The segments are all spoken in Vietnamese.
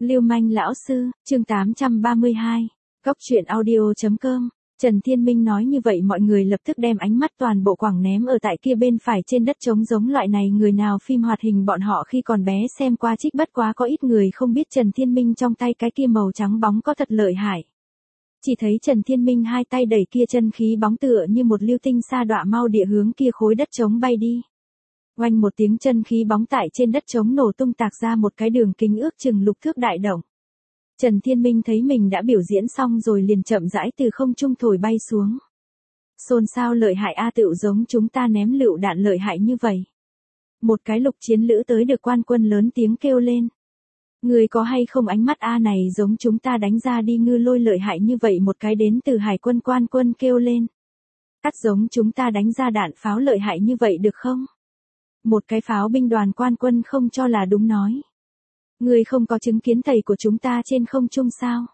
Lưu manh lão sư, chương 832, Góc truyện audio.com. Trần Thiên Minh nói như vậy mọi người lập tức đem ánh mắt toàn bộ quẳng ném ở tại kia bên phải trên đất trống giống loại này người nào phim hoạt hình bọn họ khi còn bé xem qua trích bất quá có ít người không biết Trần Thiên Minh trong tay cái kia màu trắng bóng có thật lợi hại. Chỉ thấy Trần Thiên Minh hai tay đẩy kia chân khí bóng tựa như một lưu tinh sa đọa mau địa hướng kia khối đất trống bay đi. Oanh một tiếng chân khí bóng tại trên đất trống nổ tung tạc ra một cái đường kính ước chừng lục thước đại động. Trần Thiên Minh thấy mình đã biểu diễn xong rồi liền chậm rãi từ không trung thổi bay xuống. Xôn xao lợi hại a tựu giống chúng ta ném lựu đạn lợi hại như vậy. Một cái lục chiến lữ tới được quan quân lớn tiếng kêu lên. Người có hay không ánh mắt a này giống chúng ta đánh ra đi ngư lôi lợi hại như vậy một cái đến từ hải quân quan quân kêu lên. Cắt giống chúng ta đánh ra đạn pháo lợi hại như vậy được không? Một cái pháo binh đoàn quan quân không cho là đúng nói. Người không có chứng kiến thầy của chúng ta trên không trung sao?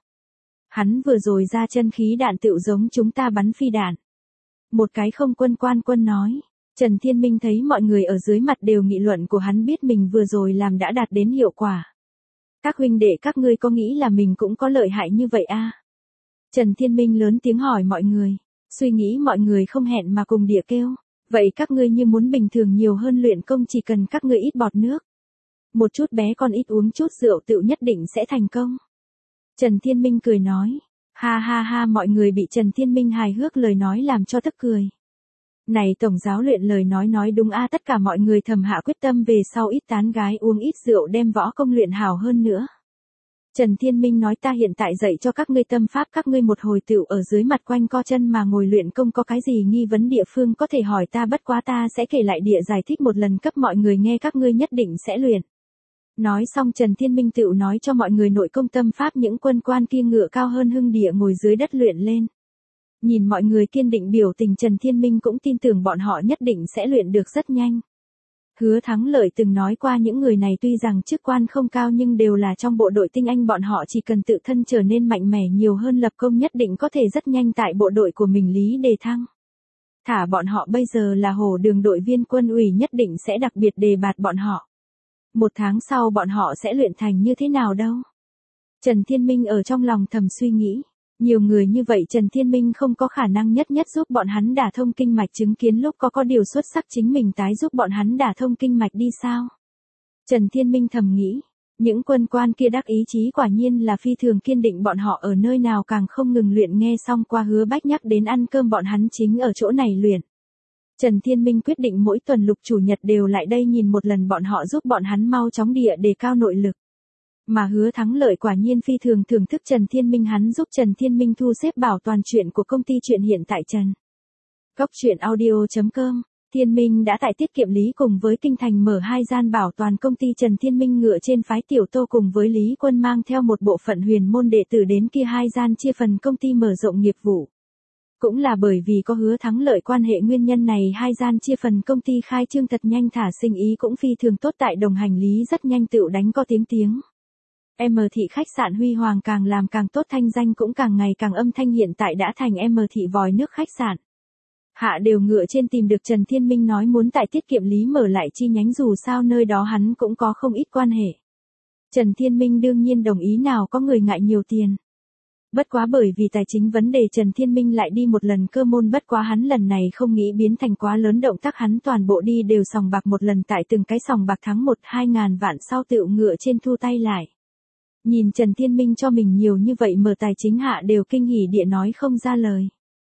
Hắn vừa rồi ra chân khí đạn tựu giống chúng ta bắn phi đạn. Một cái không quân quan quân nói. Trần Thiên Minh thấy mọi người ở dưới mặt đều nghị luận của hắn biết mình vừa rồi làm đã đạt đến hiệu quả. Các huynh đệ các ngươi có nghĩ là mình cũng có lợi hại như vậy a? Trần Thiên Minh lớn tiếng hỏi mọi người. Suy nghĩ mọi người không hẹn mà cùng địa kêu. Vậy các ngươi như muốn bình thường nhiều hơn luyện công chỉ cần các ngươi ít bọt nước. Một chút bé con ít uống chút rượu tựu nhất định sẽ thành công. Trần Thiên Minh cười nói. Ha ha ha mọi người bị Trần Thiên Minh hài hước lời nói làm cho tức cười. Này tổng giáo luyện lời nói đúng a tất cả mọi người thầm hạ quyết tâm về sau ít tán gái uống ít rượu đem võ công luyện hảo hơn nữa. Trần Thiên Minh nói ta hiện tại dạy cho các ngươi tâm pháp các ngươi một hồi tựu ở dưới mặt quanh co chân mà ngồi luyện công có cái gì nghi vấn địa phương có thể hỏi ta bất quá ta sẽ kể lại địa giải thích một lần cấp mọi người nghe các ngươi nhất định sẽ luyện. Nói xong Trần Thiên Minh tựu nói cho mọi người nội công tâm pháp những quân quan kia ngựa cao hơn hưng địa ngồi dưới đất luyện lên. Nhìn mọi người kiên định biểu tình Trần Thiên Minh cũng tin tưởng bọn họ nhất định sẽ luyện được rất nhanh. Hứa Thắng Lợi từng nói qua những người này tuy rằng chức quan không cao nhưng đều là trong bộ đội tinh anh bọn họ chỉ cần tự thân trở nên mạnh mẽ nhiều hơn lập công nhất định có thể rất nhanh tại bộ đội của mình lý đề thăng. Thả bọn họ bây giờ là Hồ Đường đội viên quân ủy nhất định sẽ đặc biệt đề bạt bọn họ. Một tháng sau bọn họ sẽ luyện thành như thế nào đâu. Trần Thiên Minh ở trong lòng thầm suy nghĩ. Nhiều người như vậy Trần Thiên Minh không có khả năng nhất giúp bọn hắn đả thông kinh mạch chứng kiến lúc có điều xuất sắc chính mình tái giúp bọn hắn đả thông kinh mạch đi sao. Trần Thiên Minh thầm nghĩ. Những quân quan kia đắc ý chí quả nhiên là phi thường kiên định bọn họ ở nơi nào càng không ngừng luyện nghe xong qua Hứa Bách nhắc đến ăn cơm bọn hắn chính ở chỗ này luyện. Trần Thiên Minh quyết định mỗi tuần lục chủ nhật đều lại đây nhìn một lần bọn họ giúp bọn hắn mau chóng địa đề cao nội lực. Mà Hứa Thắng Lợi quả nhiên phi thường thưởng thức Trần Thiên Minh hắn giúp Trần Thiên Minh thu xếp bảo toàn chuyện của công ty chuyện hiện tại Trần. Góc truyện audio.com. Thiên Minh đã tại tiết kiệm lý cùng với Kinh Thành mở 2 gian bảo toàn công ty Trần Thiên Minh ngựa trên phái Tiểu Tô cùng với Lý Quân mang theo một bộ phận huyền môn đệ tử đến kia 2 gian chia phần công ty mở rộng nghiệp vụ. Cũng là bởi vì có Hứa Thắng Lợi quan hệ nguyên nhân này 2 gian chia phần công ty khai trương thật nhanh thả sinh ý cũng phi thường tốt tại đồng hành lý rất nhanh tựu đánh có tiếng. M thị khách sạn huy hoàng càng làm càng tốt thanh danh cũng càng ngày càng âm thanh hiện tại đã thành M thị vòi nước khách sạn. Hạ đều ngựa trên tìm được Trần Thiên Minh nói muốn tại tiết kiệm lý mở lại chi nhánh dù sao nơi đó hắn cũng có không ít quan hệ. Trần Thiên Minh đương nhiên đồng ý nào có người ngại nhiều tiền. Bất quá bởi vì tài chính vấn đề Trần Thiên Minh lại đi một lần cơ môn bất quá hắn lần này không nghĩ biến thành quá lớn động tác hắn toàn bộ đi đều sòng bạc một lần tại từng cái sòng bạc thắng 1-2 ngàn vạn sau tựu ngựa trên thu tay lại. Nhìn Trần Thiên Minh cho mình nhiều như vậy mở tài chính hạ đều kinh hỉ địa nói không ra lời.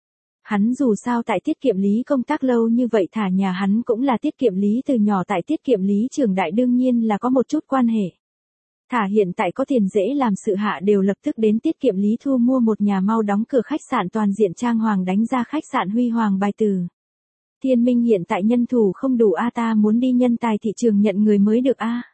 Hắn dù sao tại tiết kiệm lý công tác lâu như vậy thả nhà hắn cũng là tiết kiệm lý từ nhỏ tại tiết kiệm lý trường đại đương nhiên là có một chút quan hệ. Thả hiện tại có tiền dễ làm sự hạ đều lập tức đến tiết kiệm lý thu mua một nhà mau đóng cửa khách sạn toàn diện trang hoàng đánh ra khách sạn huy hoàng bài từ. Thiên Minh hiện tại nhân thủ không đủ a ta muốn đi nhân tài thị trường nhận người mới được a.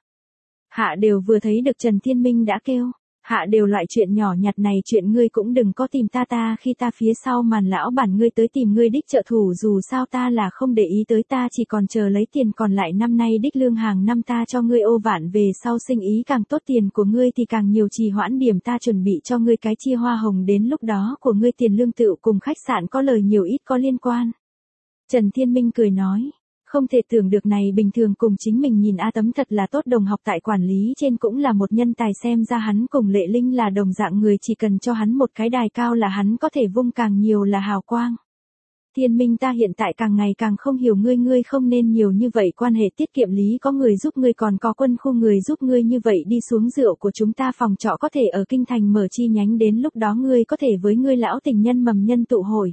Hạ đều vừa thấy được Trần Thiên Minh đã kêu. Hạ đều loại chuyện nhỏ nhặt này chuyện ngươi cũng đừng có tìm ta khi ta phía sau màn lão bản ngươi tới tìm ngươi đích trợ thủ dù sao ta là không để ý tới ta chỉ còn chờ lấy tiền còn lại năm nay đích lương hàng năm ta cho ngươi ô vạn về sau sinh ý càng tốt tiền của ngươi thì càng nhiều trì hoãn điểm ta chuẩn bị cho ngươi cái chia hoa hồng đến lúc đó của ngươi tiền lương tựu cùng khách sạn có lời nhiều ít có liên quan. Trần Thiên Minh cười nói. Không thể tưởng được này bình thường cùng chính mình nhìn A Tấm thật là tốt đồng học tại quản lý trên cũng là một nhân tài, xem ra hắn cùng Lệ Linh là đồng dạng người, chỉ cần cho hắn một cái đài cao là hắn có thể vung càng nhiều là hào quang. Thiên Minh, ta hiện tại càng ngày càng không hiểu ngươi, ngươi không nên nhiều như vậy, quan hệ tiết kiệm lý có người giúp ngươi, còn có quân khu người giúp ngươi, như vậy đi xuống rượu của chúng ta phòng trọ có thể ở kinh thành mở chi nhánh, đến lúc đó ngươi có thể với ngươi lão tình nhân mầm nhân tụ hội.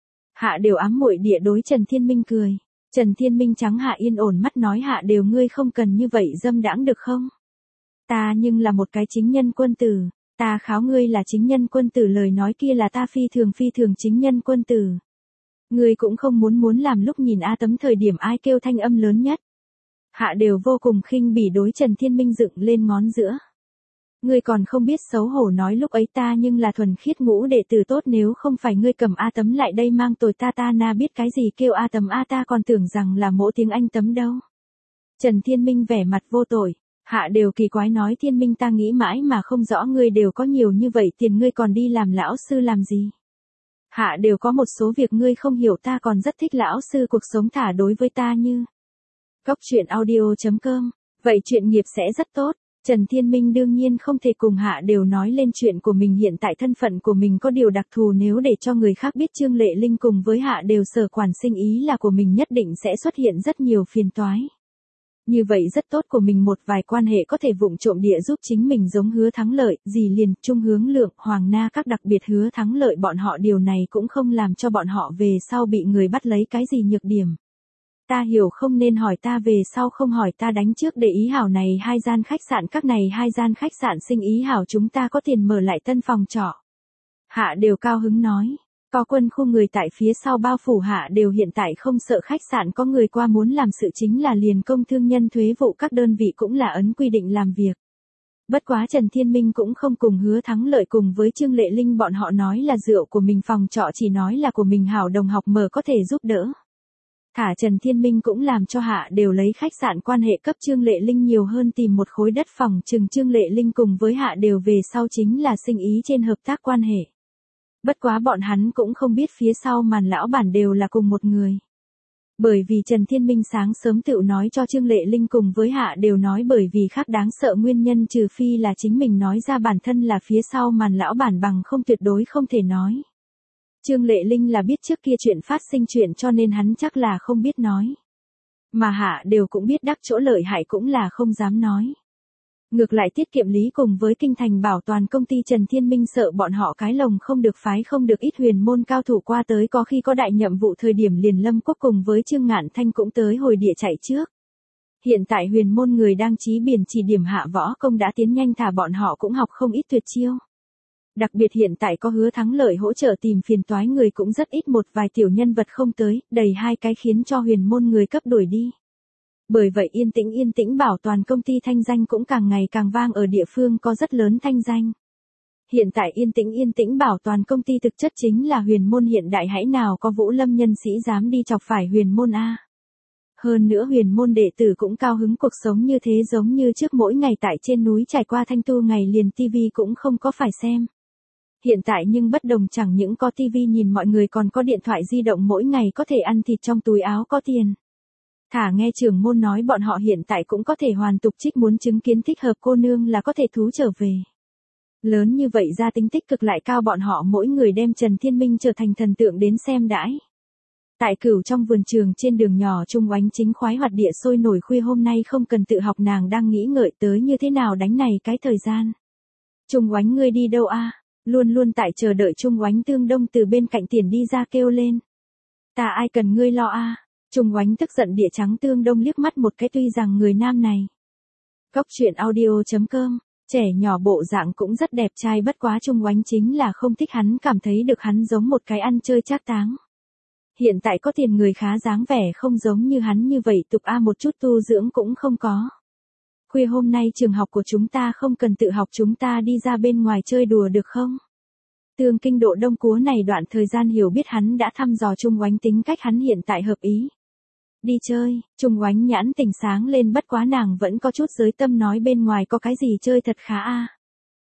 Hạ Đều ám muội địa đối Trần Thiên Minh cười. Trần Thiên Minh trắng Hạ yên ổn mắt nói, Hạ Đều ngươi không cần như vậy dâm đãng được không? Ta nhưng là một cái chính nhân quân tử, ta kháo ngươi là chính nhân quân tử, lời nói kia là ta phi thường chính nhân quân tử. Ngươi cũng không muốn làm lúc nhìn A Tấm thời điểm ai kêu thanh âm lớn nhất. Hạ Đều vô cùng khinh bỉ đối Trần Thiên Minh dựng lên ngón giữa. Ngươi còn không biết xấu hổ, nói lúc ấy ta nhưng là thuần khiết ngũ đệ tử tốt, nếu không phải ngươi cầm A Tấm lại đây mang tồi ta na biết cái gì kêu A Tấm a, ta còn tưởng rằng là mỗ tiếng Anh Tấm đâu. Trần Thiên Minh vẻ mặt vô tội. Hạ Đều kỳ quái nói, Thiên Minh ta nghĩ mãi mà không rõ, ngươi đều có nhiều như vậy tiền, ngươi còn đi làm lão sư làm gì? Hạ Đều có một số việc ngươi không hiểu, ta còn rất thích lão sư cuộc sống, thả đối với ta như. Cóc truyện audio.com, vậy chuyện nghiệp sẽ rất tốt. Trần Thiên Minh đương nhiên không thể cùng Hạ Đều nói lên chuyện của mình, hiện tại thân phận của mình có điều đặc thù, nếu để cho người khác biết Trương Lệ Linh cùng với Hạ Đều sở quản sinh ý là của mình, nhất định sẽ xuất hiện rất nhiều phiền toái. Như vậy rất tốt, của mình một vài quan hệ có thể vụng trộm địa giúp chính mình, giống Hứa Thắng Lợi, Dì Liền, Trung Hướng Lượng, Hoàng Na các, đặc biệt Hứa Thắng Lợi bọn họ, điều này cũng không làm cho bọn họ về sau bị người bắt lấy cái gì nhược điểm. Ta hiểu, không nên hỏi ta, về sau không hỏi ta, đánh trước để ý hảo này hai gian khách sạn, các này hai gian khách sạn sinh ý hảo, chúng ta có tiền mở lại tân phòng trọ. Hạ Đều cao hứng nói, có quân khu người tại phía sau bao phủ, Hạ Đều hiện tại không sợ khách sạn có người qua muốn làm sự, chính là liền công thương nhân thuế vụ các đơn vị cũng là ấn quy định làm việc. Bất quá Trần Thiên Minh cũng không cùng Hứa Thắng Lợi cùng với Trương Lệ Linh bọn họ nói là rượu của mình phòng trọ, chỉ nói là của mình hảo đồng học mở có thể giúp đỡ. Thả Trần Thiên Minh cũng làm cho Hạ Đều lấy khách sạn quan hệ cấp Trương Lệ Linh nhiều hơn tìm một khối đất phòng, chừng Trương Lệ Linh cùng với Hạ Đều về sau chính là sinh ý trên hợp tác quan hệ. Bất quá bọn hắn cũng không biết phía sau màn lão bản đều là cùng một người. Bởi vì Trần Thiên Minh sáng sớm tự nói cho Trương Lệ Linh cùng với Hạ Đều nói, bởi vì khác đáng sợ nguyên nhân, trừ phi là chính mình nói ra bản thân là phía sau màn lão bản, bằng không tuyệt đối không thể nói. Trương Lệ Linh là biết trước kia chuyện phát sinh chuyện, cho nên hắn chắc là không biết nói. Mà Hạ Đều cũng biết đắc chỗ lợi hại, cũng là không dám nói. Ngược lại tiết kiệm lý cùng với kinh thành bảo toàn công ty, Trần Thiên Minh sợ bọn họ cái lồng không được phái không được ít huyền môn cao thủ qua tới, có khi có đại nhiệm vụ thời điểm liền Lâm Quốc cùng với Trương Ngạn Thanh cũng tới hồi địa chạy trước. Hiện tại huyền môn người đang chí biển chỉ điểm Hạ võ công đã tiến nhanh, thả bọn họ cũng học không ít tuyệt chiêu. Đặc biệt hiện tại có Hứa Thắng Lợi hỗ trợ tìm phiền toái người cũng rất ít, một vài tiểu nhân vật không tới, đầy hai cái khiến cho huyền môn người cấp đuổi đi. Bởi vậy yên tĩnh bảo toàn công ty thanh danh cũng càng ngày càng vang, ở địa phương có rất lớn thanh danh. Hiện tại yên tĩnh bảo toàn công ty thực chất chính là huyền môn hiện đại, hãy nào có Vũ Lâm nhân sĩ dám đi chọc phải huyền môn a. Hơn nữa huyền môn đệ tử cũng cao hứng cuộc sống như thế, giống như trước mỗi ngày tại trên núi trải qua thanh tu, ngày liền tivi cũng không có phải xem. Hiện tại nhưng bất đồng, chẳng những có tivi nhìn mọi người còn có điện thoại di động, mỗi ngày có thể ăn thịt trong túi áo có tiền. Thả nghe trưởng môn nói bọn họ hiện tại cũng có thể hoàn tục trích, muốn chứng kiến thích hợp cô nương là có thể thú trở về. Lớn như vậy gia tính tích cực lại cao, bọn họ mỗi người đem Trần Thiên Minh trở thành thần tượng đến xem đãi. Tại Cửu trong vườn trường trên đường nhỏ, Trung Oánh chính khoái hoạt địa sôi nổi, khuya hôm nay không cần tự học, nàng đang nghĩ ngợi tới như thế nào đánh này cái thời gian. Trung Oánh ngươi đi đâu a? Luôn tại chờ đợi Trung Oánh, Tương Đông từ bên cạnh tiền đi ra kêu lên. Ta ai cần ngươi lo a? Trung Oánh tức giận địa trắng Tương Đông liếc mắt một cái, tuy rằng người nam này. Cóc truyện audio.com, trẻ nhỏ bộ dạng cũng rất đẹp trai, bất quá Trung Oánh chính là không thích hắn, cảm thấy được hắn giống một cái ăn chơi trác táng. Hiện tại có tiền người khá dáng vẻ không giống như hắn như vậy tục a, một chút tu dưỡng cũng không có. Khuya hôm nay trường học của chúng ta không cần tự học, chúng ta đi ra bên ngoài chơi đùa được không? Tương Kinh Độ Đông Cúa này đoạn thời gian hiểu biết hắn đã thăm dò Trung Oánh tính cách, hắn hiện tại hợp ý. Đi chơi, Trung Oánh nhãn tỉnh sáng lên, bất quá nàng vẫn có chút giới tâm, nói bên ngoài có cái gì chơi thật khá a.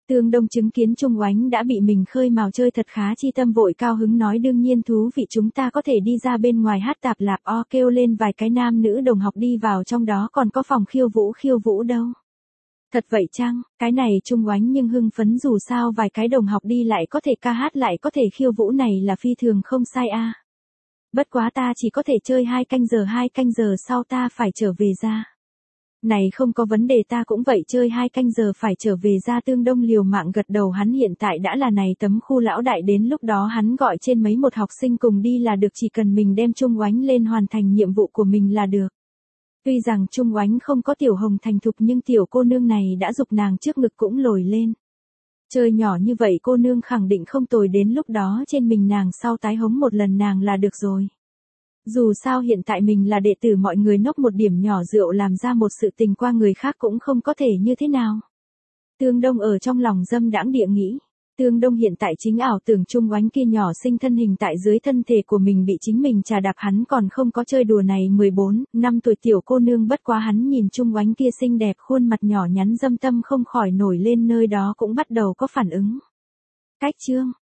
Tương Đông chứng kiến Trung Oánh đã bị mình khơi mào chơi thật khá chi tâm, vội cao hứng nói đương nhiên thú vị, chúng ta có thể đi ra bên ngoài hát tạp lạp, kêu lên vài cái nam nữ đồng học đi vào trong đó còn có phòng khiêu vũ đâu. Thật vậy chăng? Cái này Trung Oánh nhưng hưng phấn, dù sao vài cái đồng học đi lại có thể ca hát lại có thể khiêu vũ này là phi thường không sai a. Bất quá ta chỉ có thể chơi 2 canh giờ sau ta phải trở về ra. Này không có vấn đề, ta cũng vậy, chơi 2 canh giờ phải trở về ra. Tương Đông liều mạng gật đầu, hắn hiện tại đã là này tấm khu lão đại, đến lúc đó hắn gọi trên mấy một học sinh cùng đi là được, chỉ cần mình đem Trung Oánh lên hoàn thành nhiệm vụ của mình là được. Tuy rằng Trung Oánh không có Tiểu Hồng thành thục nhưng tiểu cô nương này đã giục nàng trước ngực cũng lồi lên. Chơi nhỏ như vậy cô nương khẳng định không tồi, đến lúc đó trên mình nàng sau tái hống một lần nàng là được rồi. Dù sao hiện tại mình là đệ tử, mọi người nốc một điểm nhỏ rượu làm ra một sự tình qua người khác cũng không có thể như thế nào. Tương Đông ở trong lòng dâm đãng địa nghĩ. Tương Đông hiện tại chính ảo tưởng Trung Oánh kia nhỏ sinh thân hình tại dưới thân thể của mình bị chính mình trà đạp, hắn còn không có chơi đùa này 14 năm tuổi tiểu cô nương, bất quá hắn nhìn Trung Oánh kia xinh đẹp khuôn mặt nhỏ nhắn, dâm tâm không khỏi nổi lên, nơi đó cũng bắt đầu có phản ứng. Cách chương